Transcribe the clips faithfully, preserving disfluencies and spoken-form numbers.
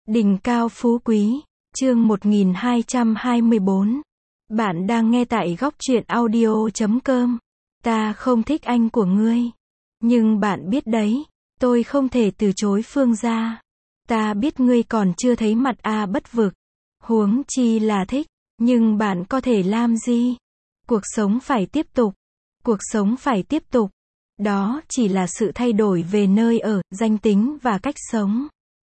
Đỉnh cao phú quý, chương một nghìn hai trăm hai mươi bốn. Bạn đang nghe tại góc truyện audio chấm com. Ta không thích anh của ngươi. Nhưng bạn biết đấy, tôi không thể từ chối Phương gia. Ta biết ngươi còn chưa thấy mặt A Bất Vực. Huống chi là thích, nhưng bạn có thể làm gì? Cuộc sống phải tiếp tục. Cuộc sống phải tiếp tục. Đó chỉ là sự thay đổi về nơi ở, danh tính và cách sống.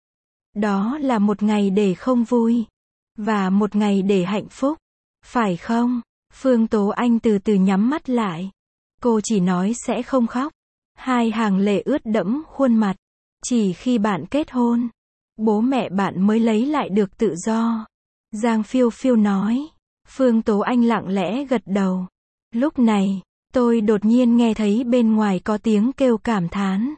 Đó là một ngày để không vui. Và một ngày để hạnh phúc. Phải không? Phương Tố Anh từ từ nhắm mắt lại. Cô chỉ nói sẽ không khóc. Hai hàng lệ ướt đẫm khuôn mặt. Chỉ khi bạn kết hôn, bố mẹ bạn mới lấy lại được tự do. Giang Phiêu Phiêu nói. Phương Tố Anh lặng lẽ gật đầu. Lúc này, tôi đột nhiên nghe thấy bên ngoài có tiếng kêu cảm thán.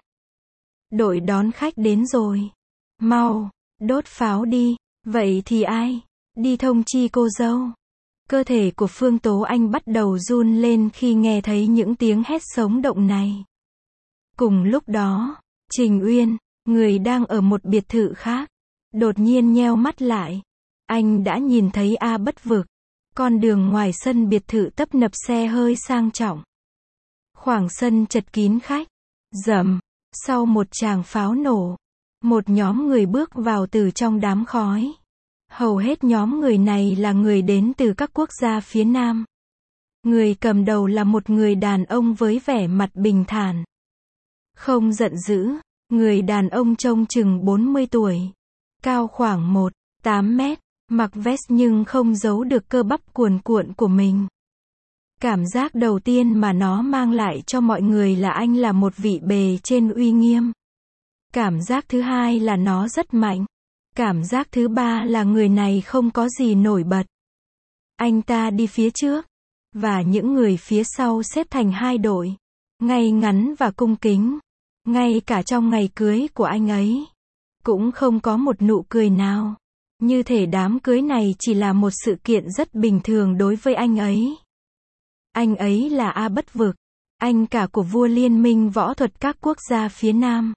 Đội đón khách đến rồi. Mau, đốt pháo đi. Vậy thì ai? Đi thông chi cô dâu. Cơ thể của Phương Tố Anh bắt đầu run lên khi nghe thấy những tiếng hét sống động này. Cùng lúc đó, Trình Uyên, người đang ở một biệt thự khác, đột nhiên nheo mắt lại. Anh đã nhìn thấy A Bất Vực. Con đường ngoài sân biệt thự tấp nập xe hơi sang trọng. Khoảng sân chật kín khách. Rầm, sau một tràng pháo nổ, một nhóm người bước vào từ trong đám khói. Hầu hết nhóm người này là người đến từ các quốc gia phía Nam. Người cầm đầu là một người đàn ông với vẻ mặt bình thản. Không giận dữ, người đàn ông trông chừng bốn mươi tuổi. Cao khoảng một phẩy tám mét, mặc vest nhưng không giấu được cơ bắp cuồn cuộn của mình. Cảm giác đầu tiên mà nó mang lại cho mọi người là anh là một vị bề trên uy nghiêm. Cảm giác thứ hai là nó rất mạnh. Cảm giác thứ ba là người này không có gì nổi bật. Anh ta đi phía trước, và những người phía sau xếp thành hai đội, ngay ngắn và cung kính. Ngay cả trong ngày cưới của anh ấy, cũng không có một nụ cười nào. Như thể đám cưới này chỉ là một sự kiện rất bình thường đối với anh ấy. Anh ấy là A Bất Vực, anh cả của vua liên minh võ thuật các quốc gia phía Nam.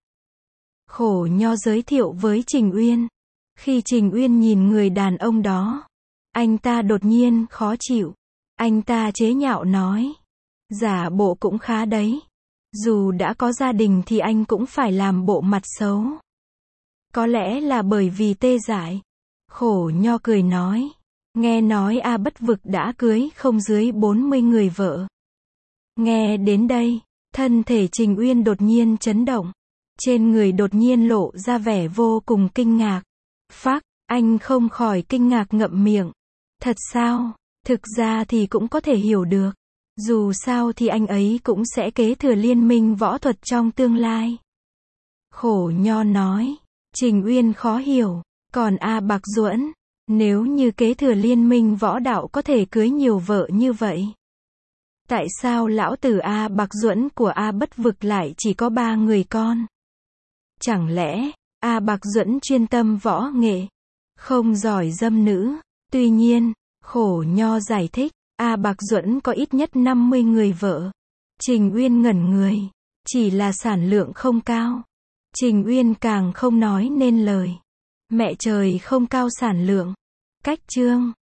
Khổ Nho giới thiệu với Trình Uyên. Khi Trình Uyên nhìn người đàn ông đó, anh ta đột nhiên khó chịu. Anh ta chế nhạo nói. Giả bộ cũng khá đấy. Dù đã có gia đình thì anh cũng phải làm bộ mặt xấu. Có lẽ là bởi vì tê dại. Khổ Nho cười nói. Nghe nói A Bất Vực đã cưới không dưới bốn mươi người vợ. Nghe đến đây, thân thể Trình Uyên đột nhiên chấn động. Trên người đột nhiên lộ ra vẻ vô cùng kinh ngạc. Phác, anh không khỏi kinh ngạc ngậm miệng. Thật sao? Thực ra thì cũng có thể hiểu được. Dù sao thì anh ấy cũng sẽ kế thừa liên minh võ thuật trong tương lai. Khổ Nho nói. Trình Uyên khó hiểu. Còn A Bạc Duẫn, nếu như kế thừa liên minh võ đạo có thể cưới nhiều vợ như vậy, tại sao lão tử A Bạc Duẫn của A Bất Vực lại chỉ có ba người con? Chẳng lẽ A Bạc Duẫn chuyên tâm võ nghệ, không giỏi dâm nữ? Tuy nhiên, Khổ Nho giải thích, A Bạc Duẫn có ít nhất năm mươi người vợ. Trình Uyên ngẩn người, chỉ là sản lượng không cao. Trình Uyên càng không nói nên lời. Mẹ trời không cao sản lượng. Cách chương